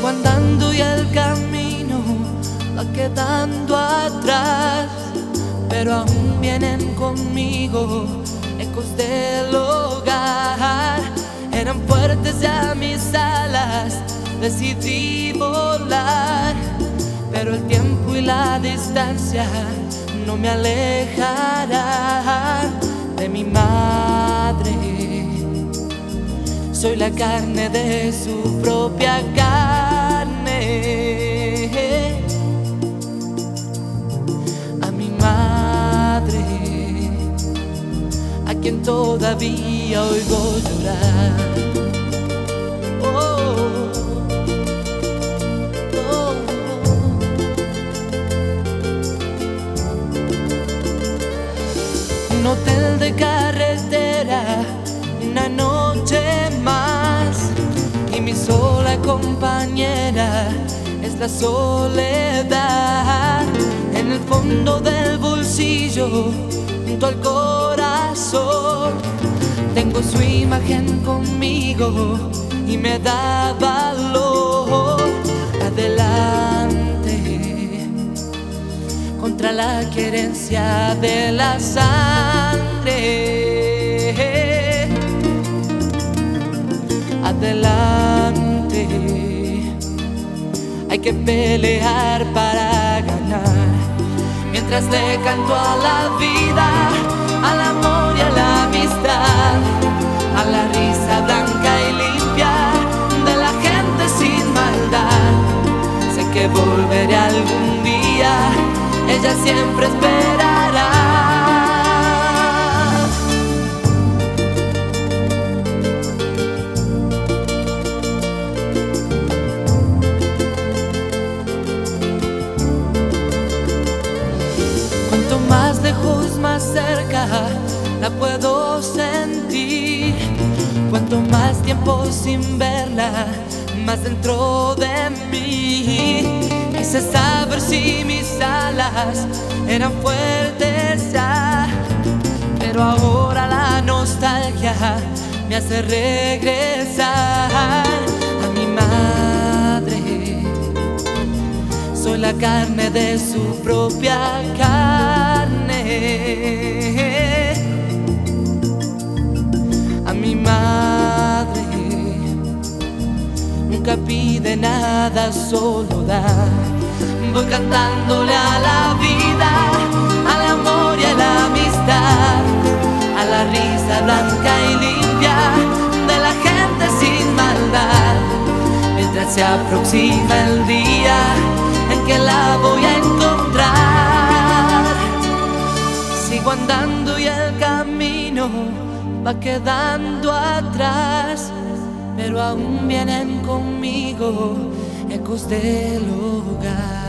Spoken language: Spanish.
Sigo andando y el camino va quedando atrás, pero aún vienen conmigo ecos del hogar. Eran fuertes ya mis alas, decidí volar, pero el tiempo y la distancia no me alejarán de mi madre. Soy la carne de su propia carne. A mi madre, a quien todavía oigo llorar. Oh, oh, oh. Un hotel de carretera, una noche más, y mi sola compañera es la soledad. En el fondo del bolsillo, junto al corazón, tengo su imagen conmigo y me da valor. Adelante, contra la querencia de la sangre. Adelante, hay que pelear para ganar. Mientras le canto a la vida, al amor y a la amistad, a la risa blanca y limpia de la gente sin maldad. Sé que volveré algún día, ella siempre esperará. Más lejos, más cerca, la puedo sentir. Cuanto más tiempo sin verla, más dentro de mí. Quise saber si mis alas eran fuertes ya, pero ahora la nostalgia me hace regresar a mi madre. Soy la carne de su propia carne. A mi madre nunca pide nada, solo da. Voy cantándole a la vida, al amor y a la amistad, a la risa blanca y limpia de la gente sin maldad. Mientras se aproxima el día en que la voy a encontrar, sigo andando y el camino va quedando atrás, pero aún vienen conmigo ecos del hogar.